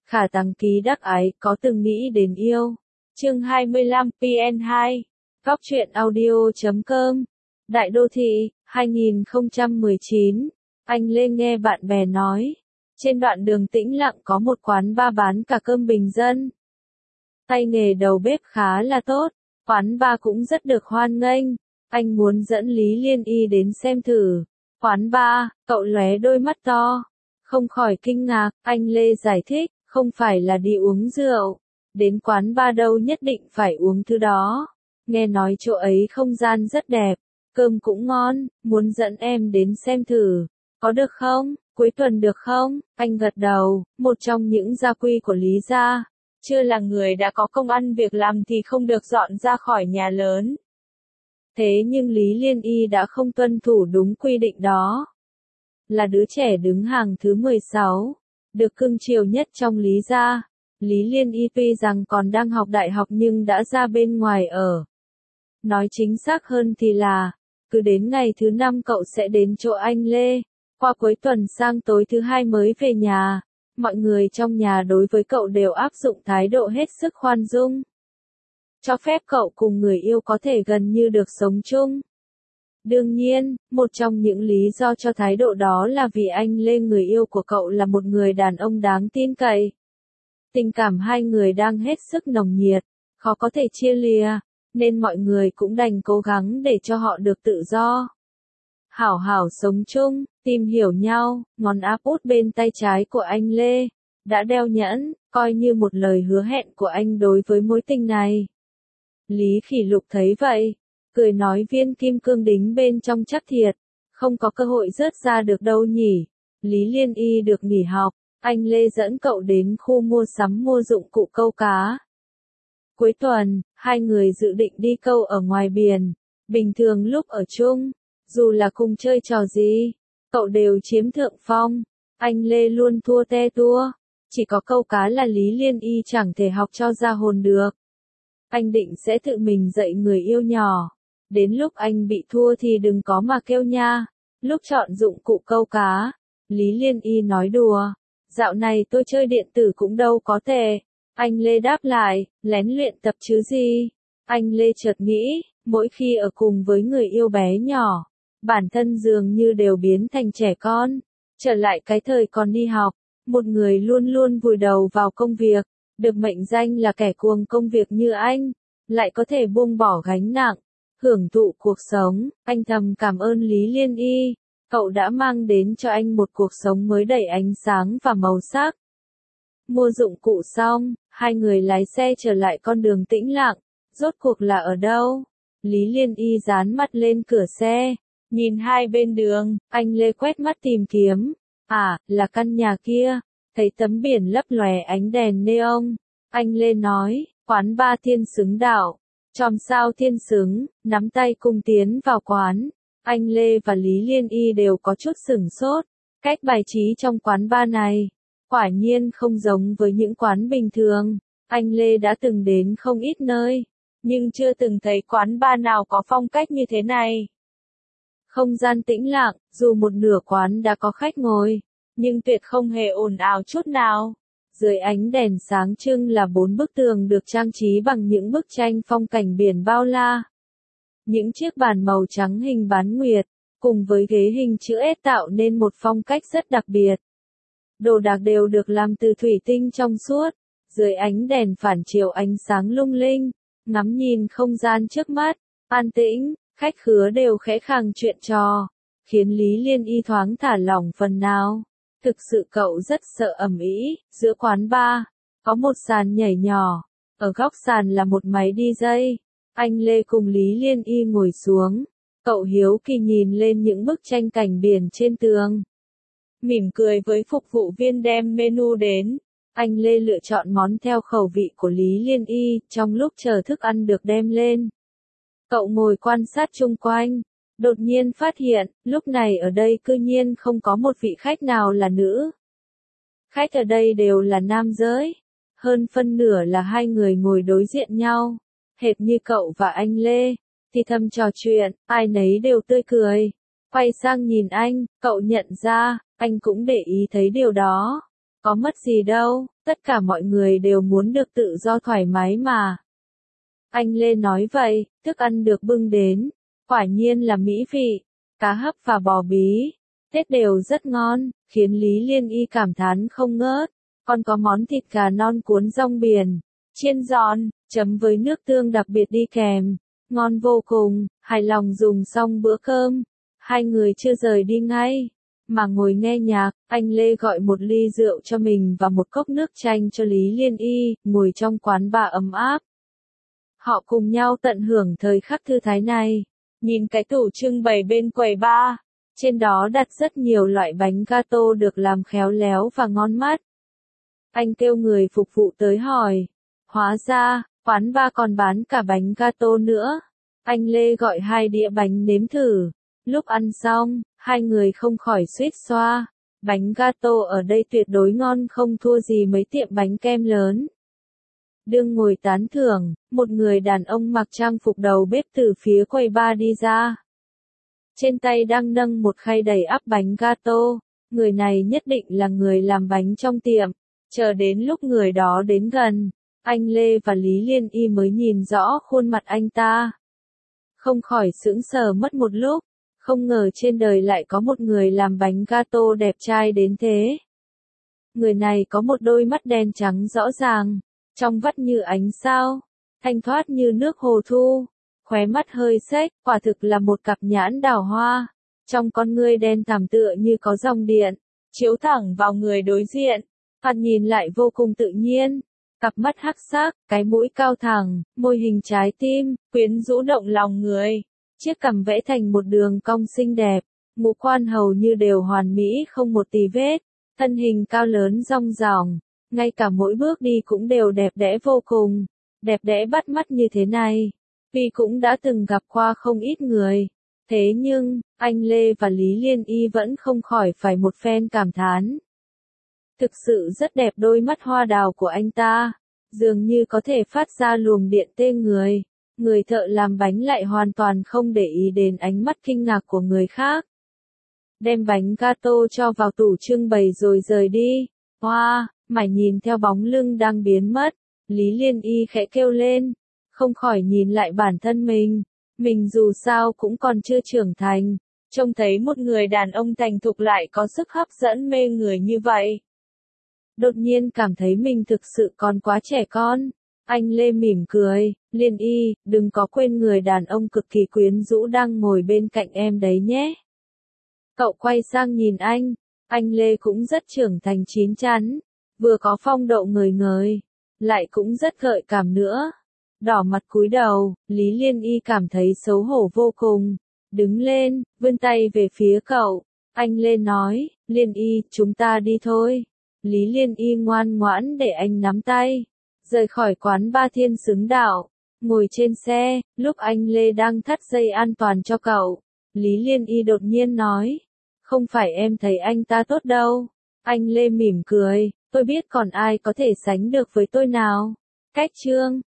Khả Tăng Ký Đắc Ái có từng nghĩ đến yêu. Chương 25 PN2 Góc truyện audio.com Đại Đô Thị 2019 Anh Lê nghe bạn bè nói. Trên đoạn đường tĩnh lặng có một quán bar bán cả cơm bình dân. Tay nghề đầu bếp khá là tốt, quán bar cũng rất được hoan nghênh. Anh muốn dẫn Lý Liên Y đến xem thử. Quán bar, cậu lóe đôi mắt to. Không khỏi kinh ngạc, anh Lê giải thích, không phải là đi uống rượu. Đến quán bar đâu nhất định phải uống thứ đó. Nghe nói chỗ ấy không gian rất đẹp, cơm cũng ngon, muốn dẫn em đến xem thử. Có được không? Cuối tuần được không? Anh gật đầu, một trong những gia quy của Lý gia. Chưa là người đã có công ăn việc làm thì không được dọn ra khỏi nhà lớn. Thế nhưng Lý Liên Y đã không tuân thủ đúng quy định đó. Là đứa trẻ đứng hàng thứ 16, được cưng chiều nhất trong Lý gia. Lý Liên Y tuy rằng còn đang học đại học nhưng đã ra bên ngoài ở. Nói chính xác hơn thì là, cứ đến ngày thứ 5 cậu sẽ đến chỗ anh Lê. Qua cuối tuần sang tối thứ 2 mới về nhà. Mọi người trong nhà đối với cậu đều áp dụng thái độ hết sức khoan dung. Cho phép cậu cùng người yêu có thể gần như được sống chung. Đương nhiên, một trong những lý do cho thái độ đó là vì anh Lê người yêu của cậu là một người đàn ông đáng tin cậy. Tình cảm hai người đang hết sức nồng nhiệt, khó có thể chia lìa, nên mọi người cũng đành cố gắng để cho họ được tự do. Hảo hảo sống chung, tìm hiểu nhau, ngón áp út bên tay trái của anh Lê, đã đeo nhẫn, coi như một lời hứa hẹn của anh đối với mối tình này. Lý Khỉ Lục thấy vậy, cười nói viên kim cương đính bên trong chắc thiệt, không có cơ hội rớt ra được đâu nhỉ. Lý Liên Y được nghỉ học, anh Lê dẫn cậu đến khu mua sắm mua dụng cụ câu cá. Cuối tuần, hai người dự định đi câu ở ngoài biển. Bình thường lúc ở chung, dù là cùng chơi trò gì, cậu đều chiếm thượng phong. Anh Lê luôn thua te tua. Chỉ có câu cá là Lý Liên Y chẳng thể học cho ra hồn được. Anh định sẽ tự mình dạy người yêu nhỏ. Đến lúc anh bị thua thì đừng có mà kêu nha. Lúc chọn dụng cụ câu cá, Lý Liên Y nói đùa. Dạo này tôi chơi điện tử cũng đâu có tệ. Anh Lê đáp lại, lén luyện tập chứ gì. Anh Lê chợt nghĩ, mỗi khi ở cùng với người yêu bé nhỏ, bản thân dường như đều biến thành trẻ con. Trở lại cái thời còn đi học, một người luôn luôn vùi đầu vào công việc, được mệnh danh là kẻ cuồng công việc như anh, lại có thể buông bỏ gánh nặng, hưởng thụ cuộc sống. Anh thầm cảm ơn Lý Liên Y, cậu đã mang đến cho anh một cuộc sống mới đầy ánh sáng và màu sắc. Mua dụng cụ xong, hai người lái xe trở lại con đường tĩnh lặng. Rốt cuộc là ở đâu? Lý Liên Y dán mắt lên cửa xe, nhìn hai bên đường, anh Lê quét mắt tìm kiếm. À, là căn nhà kia. Thấy tấm biển lấp lòe ánh đèn neon. Anh Lê nói, quán bar Thiên Xứng Đạo. Chòm sao Thiên Xứng, nắm tay cùng tiến vào quán. Anh Lê và Lý Liên Y đều có chút sửng sốt. Cách bài trí trong quán bar này, quả nhiên không giống với những quán bình thường. Anh Lê đã từng đến không ít nơi, nhưng chưa từng thấy quán bar nào có phong cách như thế này. Không gian tĩnh lặng, dù một nửa quán đã có khách ngồi, nhưng tuyệt không hề ồn ào chút nào. Dưới ánh đèn sáng trưng là 4 bức tường được trang trí bằng những bức tranh phong cảnh biển bao la. Những chiếc bàn màu trắng hình bán nguyệt, cùng với ghế hình chữ S tạo nên một phong cách rất đặc biệt. Đồ đạc đều được làm từ thủy tinh trong suốt. Dưới ánh đèn phản chiếu ánh sáng lung linh, ngắm nhìn không gian trước mắt, an tĩnh, khách khứa đều khẽ khàng chuyện trò, khiến Lý Liên Y thoáng thả lỏng phần nào. Thực sự cậu rất sợ ầm ĩ. Giữa quán bar, có một sàn nhảy nhỏ, ở góc sàn là một máy DJ. Anh Lê cùng Lý Liên Y ngồi xuống, cậu hiếu kỳ nhìn lên những bức tranh cảnh biển trên tường. Mỉm cười với phục vụ viên đem menu đến. Anh Lê lựa chọn món theo khẩu vị của Lý Liên Y, trong lúc chờ thức ăn được đem lên. Cậu ngồi quan sát chung quanh, đột nhiên phát hiện, lúc này ở đây cư nhiên không có một vị khách nào là nữ. Khách ở đây đều là nam giới, hơn phân nửa là hai người ngồi đối diện nhau, hệt như cậu và anh Lê, thì thầm trò chuyện, ai nấy đều tươi cười. Quay sang nhìn anh, cậu nhận ra, anh cũng để ý thấy điều đó. Có mất gì đâu, tất cả mọi người đều muốn được tự do thoải mái mà. Anh Lê nói vậy, thức ăn được bưng đến, quả nhiên là mỹ vị, cá hấp và bò bí, tết đều rất ngon, khiến Lý Liên Y cảm thán không ngớt. Còn có món thịt gà non cuốn rong biển, chiên giòn, chấm với nước tương đặc biệt đi kèm, ngon vô cùng, hài lòng dùng xong bữa cơm. Hai người chưa rời đi ngay, mà ngồi nghe nhạc, anh Lê gọi một ly rượu cho mình và một cốc nước chanh cho Lý Liên Y, ngồi trong quán bar ấm áp. Họ cùng nhau tận hưởng thời khắc thư thái này, nhìn cái tủ trưng bày bên quầy bar, trên đó đặt rất nhiều loại bánh gato được làm khéo léo và ngon mắt. Anh kêu người phục vụ tới hỏi, hóa ra, quán bar còn bán cả bánh gato nữa. Anh Lê gọi 2 đĩa bánh nếm thử. Lúc ăn xong, hai người không khỏi suýt xoa. Bánh gato ở đây tuyệt đối ngon không thua gì mấy tiệm bánh kem lớn. Đương ngồi tán thưởng, một người đàn ông mặc trang phục đầu bếp từ phía quầy bar đi ra. Trên tay đang nâng một khay đầy ắp bánh gato. Người này nhất định là người làm bánh trong tiệm. Chờ đến lúc người đó đến gần, anh Lê và Lý Liên Y mới nhìn rõ khuôn mặt anh ta. Không khỏi sững sờ mất một lúc, không ngờ trên đời lại có một người làm bánh gato đẹp trai đến thế. Người này có một đôi mắt đen trắng rõ ràng, trong vắt như ánh sao, thanh thoát như nước hồ thu, khóe mắt hơi xếch, quả thực là một cặp nhãn đào hoa. Trong con ngươi đen thẳm tựa như có dòng điện, chiếu thẳng vào người đối diện. Thoạt nhìn lại vô cùng tự nhiên, cặp mắt hắc sắc, cái mũi cao thẳng, môi hình trái tim, quyến rũ động lòng người, chiếc cằm vẽ thành một đường cong xinh đẹp, ngũ quan hầu như đều hoàn mỹ không một tì vết, thân hình cao lớn rong ròng, ngay cả mỗi bước đi cũng đều đẹp đẽ vô cùng, đẹp đẽ bắt mắt như thế này, vì cũng đã từng gặp qua không ít người. Thế nhưng, anh Lê và Lý Liên Y vẫn không khỏi phải một phen cảm thán. Thực sự rất đẹp, đôi mắt hoa đào của anh ta, dường như có thể phát ra luồng điện tê người. Người thợ làm bánh lại hoàn toàn không để ý đến ánh mắt kinh ngạc của người khác. Đem bánh gato cho vào tủ trưng bày rồi rời đi. Hoa, mải nhìn theo bóng lưng đang biến mất, Lý Liên Y khẽ kêu lên, không khỏi nhìn lại bản thân mình. Mình dù sao cũng còn chưa trưởng thành, trông thấy một người đàn ông thành thục lại có sức hấp dẫn mê người như vậy. Đột nhiên cảm thấy mình thực sự còn quá trẻ con. Anh Lê mỉm cười, Liên Y, đừng có quên người đàn ông cực kỳ quyến rũ đang ngồi bên cạnh em đấy nhé. Cậu quay sang nhìn anh Lê cũng rất trưởng thành chín chắn, vừa có phong độ ngời ngời, lại cũng rất gợi cảm nữa. Đỏ mặt cúi đầu, Lý Liên Y cảm thấy xấu hổ vô cùng, đứng lên, vươn tay về phía cậu. Anh Lê nói, Liên Y, chúng ta đi thôi. Lý Liên Y ngoan ngoãn để anh nắm tay, rời khỏi quán Ba Thiên Xứng Đạo, ngồi trên xe. Lúc anh Lê đang thắt dây an toàn cho cậu, Lý Liên Y đột nhiên nói, không phải em thấy anh ta tốt đâu. Anh Lê mỉm cười, tôi biết còn ai có thể sánh được với tôi nào. Cách chương